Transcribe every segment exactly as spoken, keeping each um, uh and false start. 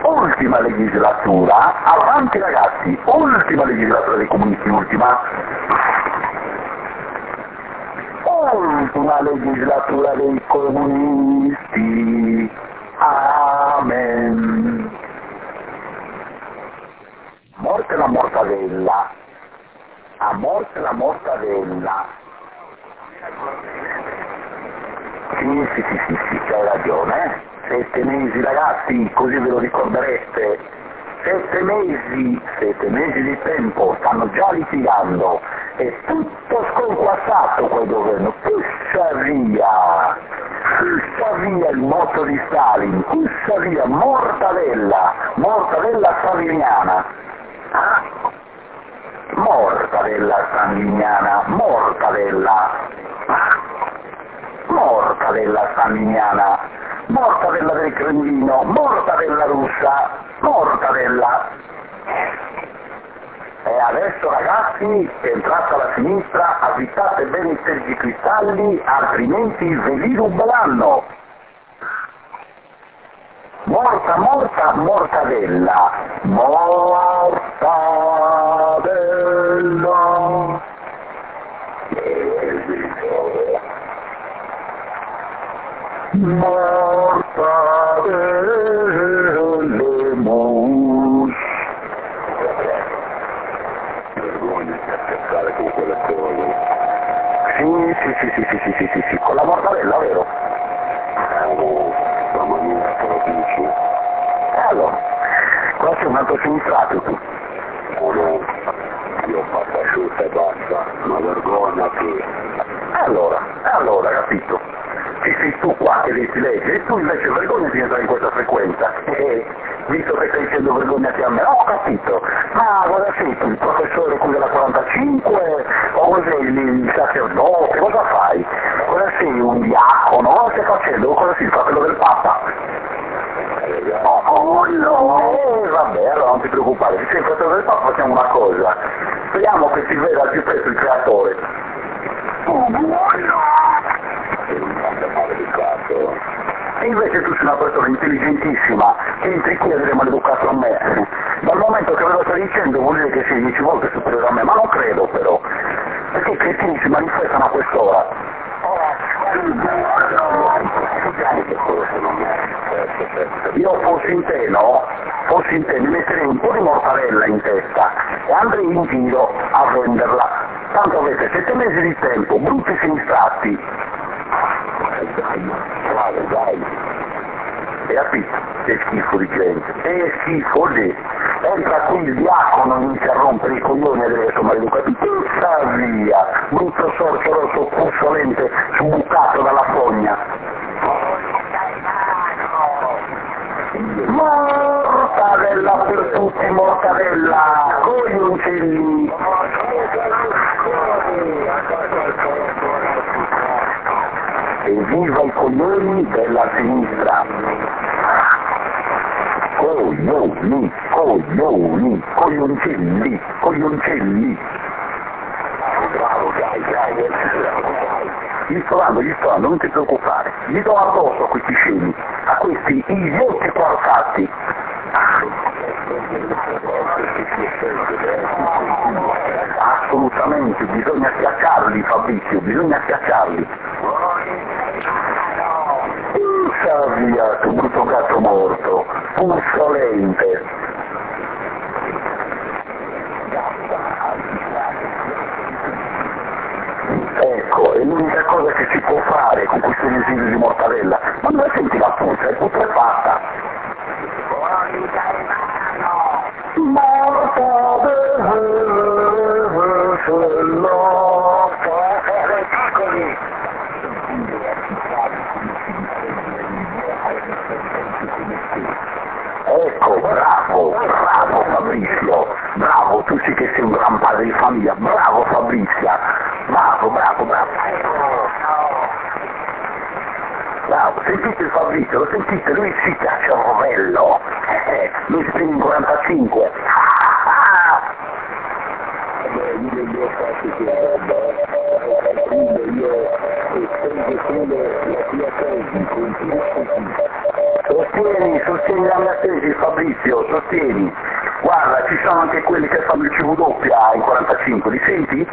ultima legislatura, avanti ragazzi, ultima legislatura dei comunisti, ultima, ultima legislatura dei comunisti, amen. Morte la mortadella, a morte la mortadella. Sì, sì, sì, sì, sì, c'hai ragione, eh? Sette mesi ragazzi, così ve lo ricorderete. Sette mesi, sette mesi di tempo, stanno già litigando. È tutto sconquassato quel governo. Pussa via! Pussa via il motto di Stalin, pussa via, mortadella, mortadella saliniana. Ah? Mortadella sanguiniana, mortadella, mortadella sanguiniana, mortadella del Cremlino, mortadella russa, mortadella. E adesso ragazzi, entrate alla sinistra, avvitate bene i tergicristalli, altrimenti ve li ruberanno. Morta, morta, mortadella, mortadella. Mortadella. Vergogna di scherzare con quelle cose. Sì, sì, sì, sì, sì, sì, sì, sì, sì, con la mortadella, vero? La maniera che lo dici. E allora, qua c'è un altro sinistrato tu. O no, io ho fatto asciutta e basta, una vergogna che... E allora, e allora, capito? Ci sei tu qua che devi legge, e tu invece vergognati di entrare in questa frequenza. E visto che stai dicendo vergognati a me, ho capito. Ma cosa sei tu, il professore con della quarantacinque? O cos'è il, il sacerdote? Cosa fai? Cosa sei, un diacono? Cosa stai facendo? Cosa sei, il fratello del Papa? Oh, oh no! Eh, vabbè, allora non ti preoccupare, se sei il fratello del Papa facciamo una cosa. Speriamo che si veda al più presto il creatore. Oh no! Sei un grande maleducato. E invece tu sei una persona intelligentissima, che entri qui a dire maleducato a me. Dal momento che ve lo stai dicendo vuol dire che sei dieci volte superiore a me, ma non credo però, perché i cretini si manifestano a quest'ora. Io fossi in te, no? Fossi in te, mi metterei un po' di mortadella in testa e andrei in giro a venderla. Tanto avete sette mesi di tempo, brutti sinistrati. Dai, dai. E capito? Che schifo di gente, che schifo lì. Entra qui il diacono, inizia a rompere i coglioni e deve essere maleducato. Puzza via, brutto sorcio rosso puzolente, sbucato dalla fogna. Mortadella per tutti, mortadella, con gli uccelli. Evviva i coglioni della sinistra! Coglioni, coglioni, coglioncelli, coglioncelli! Bravo, dai, dai, Gli sto dando, gli sto dando, non ti preoccupare, gli do addosso a questi scemi, a questi idioti quartati! Assolutamente, bisogna schiacciarli Fabrizio, bisogna schiacciarli! Puzza via, tu brutto gatto morto, puzzolente. Ecco, è l'unica cosa che si può fare con questo residuo di mortadella. Ma non senti la puzza, è putrefatta. Ecco, bravo, bravo Fabrizio, bravo, tu sì che sei un gran padre di famiglia, bravo Fabrizia, bravo, bravo, bravo. Bravo, sentite il Fabrizio, lo sentite, lui si piace il rovello, eh, lui spreme in quarantacinque. Ah, ah. sostieni, sostieni la mia tesi Fabrizio, sostieni. Guarda, ci sono anche quelli che fanno il C W in quarantacinque, li senti?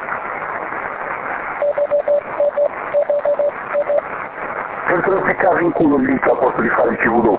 Perché non ti cavi in culo il dito a posto di fare il C W?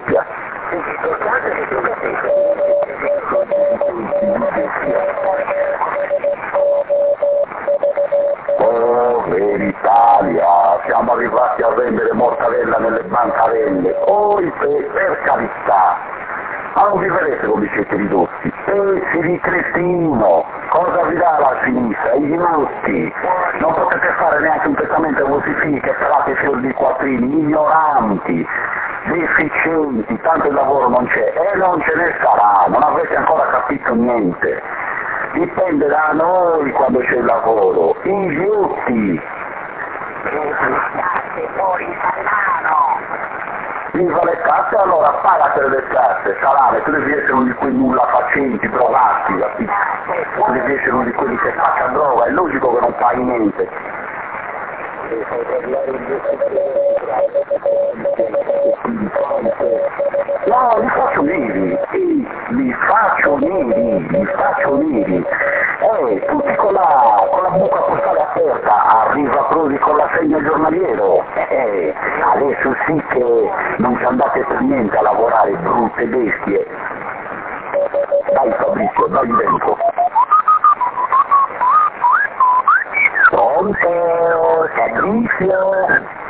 Povera Italia, siamo arrivati a vendere mortadella nelle bancarelle. Oh, per, per carità, ma non vi vedete come siete ridotti? Pezzi di cretino, cosa vi dà la sinistra? I dimotti, non potete fare neanche un testamento ai vostri figli che pelate fior di quattrini, ignoranti, deficienti, tanto il lavoro non c'è, e non ce ne sarà, non avete ancora capito niente. Dipende da noi quando c'è il lavoro, idiotti! Fuori Salano! Viva le casse, allora pagatele le casse, salame, tu devi essere uno di quei nulla facenti, drogati, capito? Tu devi essere uno di quelli che spacca droga, è logico che non paghi niente. No, li faccio neri, sì, li faccio neri, li faccio neri. Eh, tutti con la, con la buca postale aperta, arriva Prodi con l'assegno giornaliero. Eh, adesso sì che non ci andate per niente a lavorare, brutte bestie. Dai Fabrizio, dai dentro. Pronto, Fabrizio?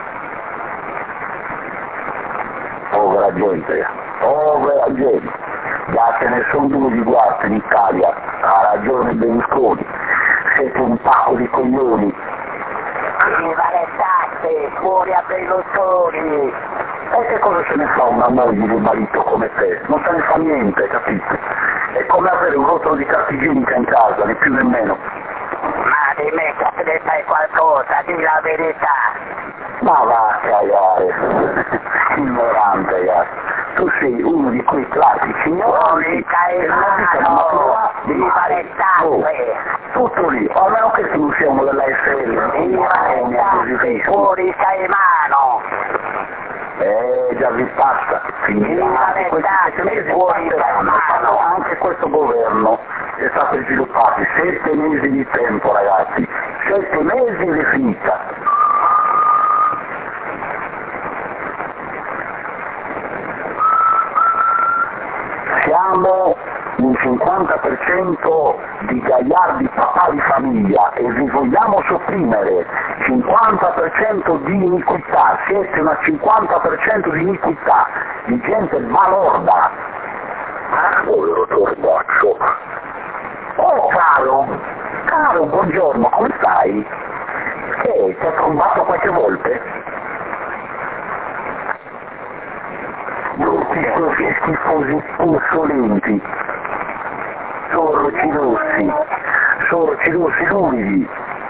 Povera gente, povera gente, già ce ne sono due di guasti in Italia, ha ragione Berlusconi, siete un pacco di coglioni. Viva le tasse, fuori a Berlusconi! E che cosa se ne fa una moglie di un marito come te? Non se ne fa niente, capito? È come avere un rotolo di carta igienica in casa, né più né meno. Ma di me che te ne sai qualcosa, di la verità! Ma va a cagare, ignorante, ragazzi. Tu sei uno di quei classici ignoranti che non dicono ma tu viva le tasse! Tutto lì, a meno che tu non sia uno della S L, viva le tasse, fuori Caimano! Eh, già vi passa, finirà questi sette mesi fuori Caimano, anche questo governo è stato sviluppato, sette mesi di tempo ragazzi, sette mesi ed è finita. Siamo un cinquanta per cento di gagliardi papà di famiglia e vi vogliamo sopprimere cinquanta per cento di iniquità, siete una cinquanta per cento di iniquità, di gente balorda. Ah, povero torbaccio. Oh caro, caro, buongiorno, come stai? Che, ti ha trombato qualche volte? Brutti questi schifosi puzzolenti, sorci rossi, sorci rossi lumidi.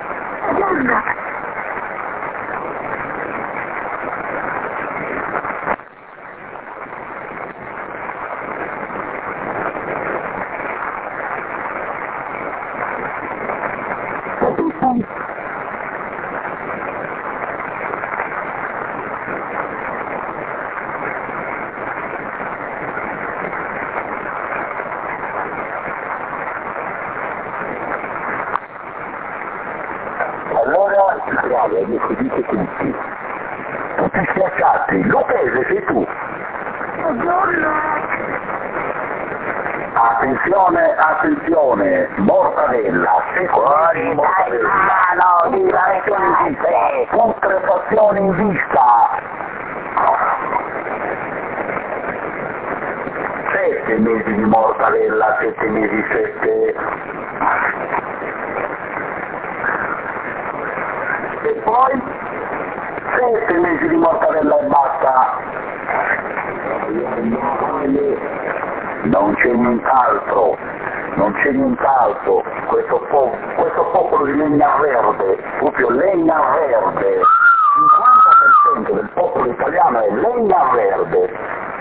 Allora, bravo, amico, dite tutti. Tutti schiacciati. Lopese, sei tu. Attenzione, attenzione, mortadella, fuori mortadella. Viva le tasse! Putrefazione in vista. Sette mesi di mortadella, sette mesi, sette. E poi sette mesi di mortadella e basta. Non c'è nient'altro, non c'è nient'altro. Questo, po- questo popolo di legna verde, proprio legna verde, cinquanta per cento del popolo italiano è legna verde.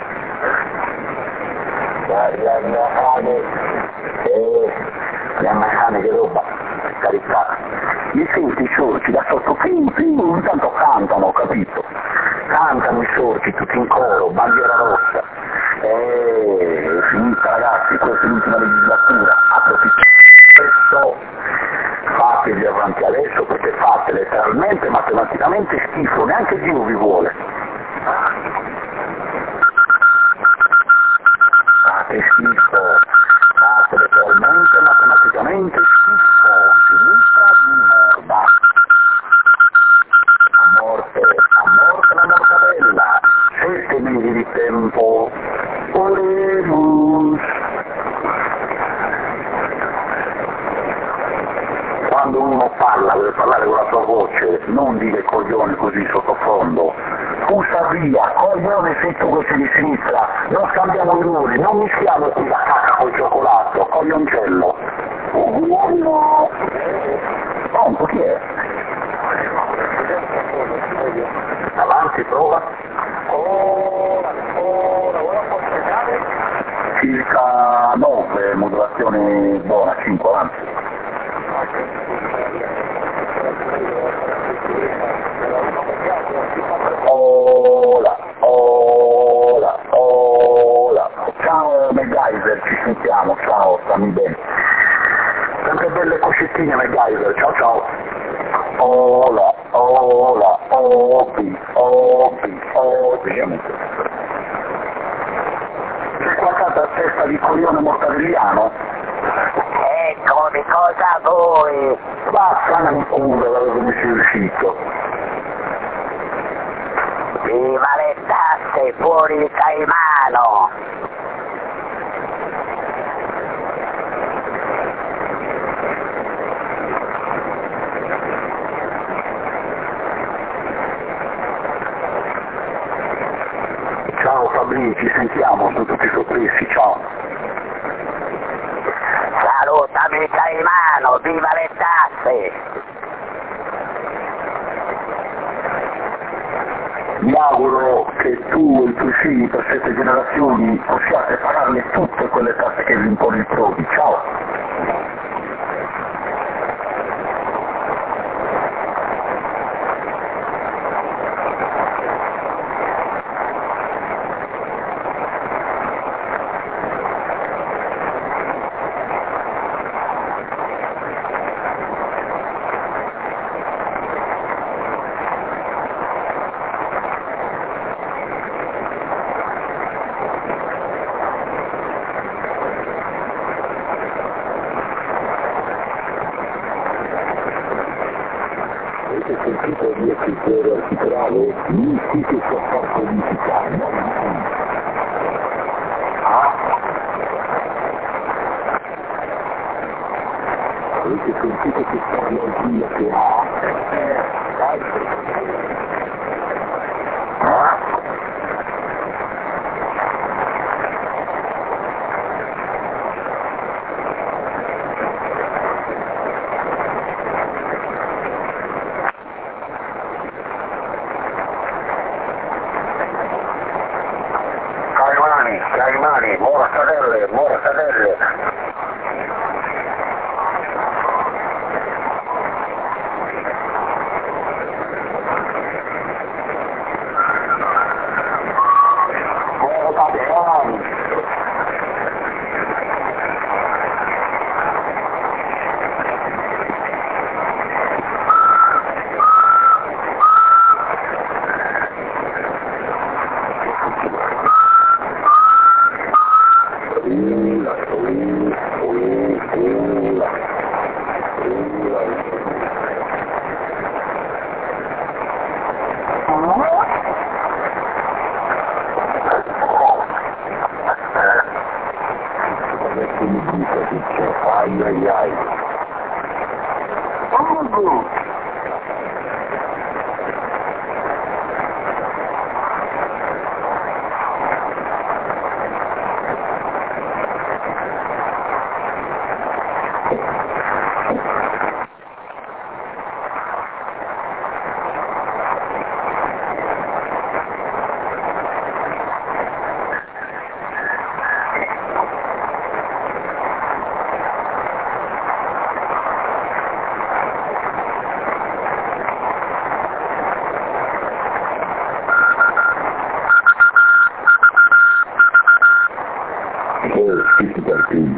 Eh, le americane che roba, carità. Mi senti sorci da sotto, fin, fin, intanto cantano, capito? cantano i sorti tutti in coro, bandiera rossa. E è finita ragazzi, questa è l'ultima legislatura, approfittate adesso, fatevi avanti adesso perché fate letteralmente, matematicamente schifo, neanche Dio vi vuole. Fate schifo, fate letteralmente, matematicamente schifo, finita di merda. A morte, a morte la mortadella, sette mesi di tempo, oremus. Quando uno parla, deve parlare con la sua voce, non dire coglione così sottofondo. Scusa via, coglione sei tu che sei di sinistra, non scambiamo i ruoli, non mischiamo qui la cacca col cioccolato, coglioncello. Buono! Pronto, chi è? Avanti, prova. Ora, ora, ora posso spiegare? Circa nove, modulazione buona, cinque, avanti. Ola, ola, ola. Ciao MacGyver, ci sentiamo, ciao, stammi bene. Sempre belle coscettine MacGyver, ciao ciao. Ola, ola, opi, opi, opi. C'è qualcosa a testa di coglione mortadelliano? Ecco di cosa vuoi? Basta in culo da dove mi sei uscito. Viva le tasse fuori di Caimano! Ciao Fabri, ci sentiamo, sono tutti soppressi, ciao. Salutami Caimano, viva le tasse! Mi auguro che tu e i tuoi figli per sette generazioni possiate pagarle tutte quelle tasse che vi impone il Prodi, ciao. Avete sentito il mio criterio articolare? Mi siete sopporto di città. Ah? Avete sentito che storia che ha? Ah? Caimani, mortadelle, mortadelle. Mortadelle. Ai ai ai. Oh, Eh, tutti partiti.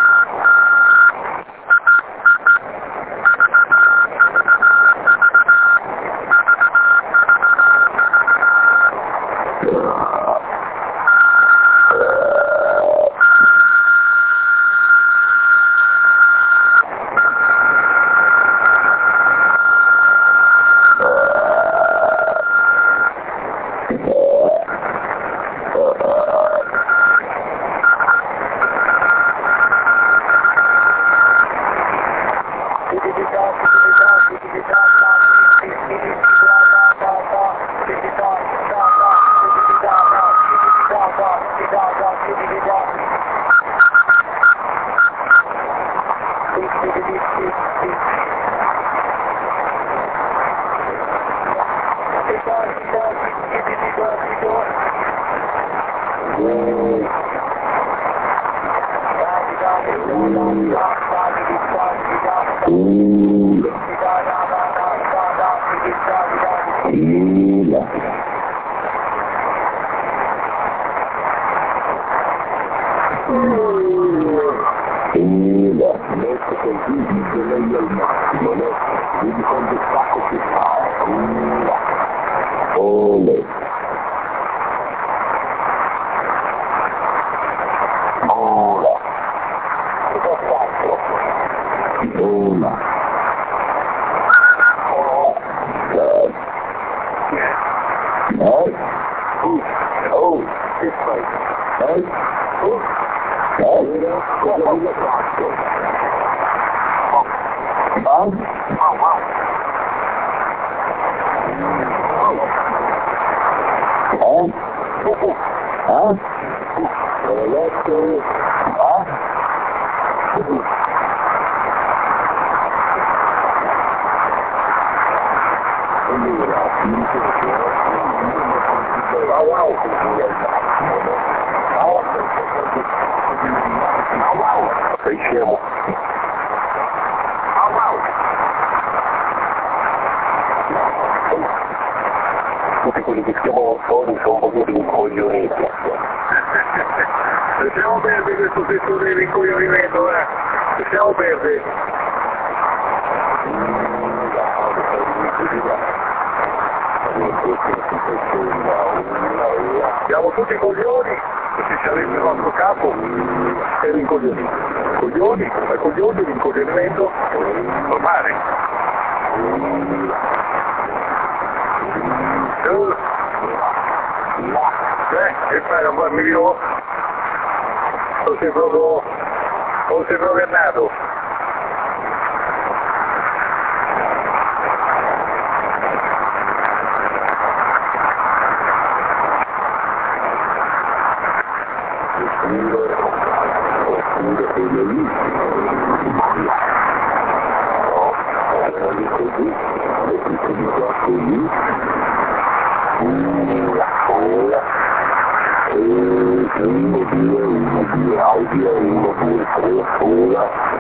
Sei scemo. Tutti quelli che si chiamano Tony sono un po' più incoglioniti. Lasciamo perdere questo settore di rincoglionimento, eh? Lasciamo perdere. Siamo tutti coglioni, se ci sarebbe il nostro capo è rincoglionito. Coglioni, come coglioni, rincoglionimento normale. Eh, che fai a farmi di nuovo? Non sei proprio, non sei proprio nato. uno, due, uno, due, audio, uno, due, tre, sola,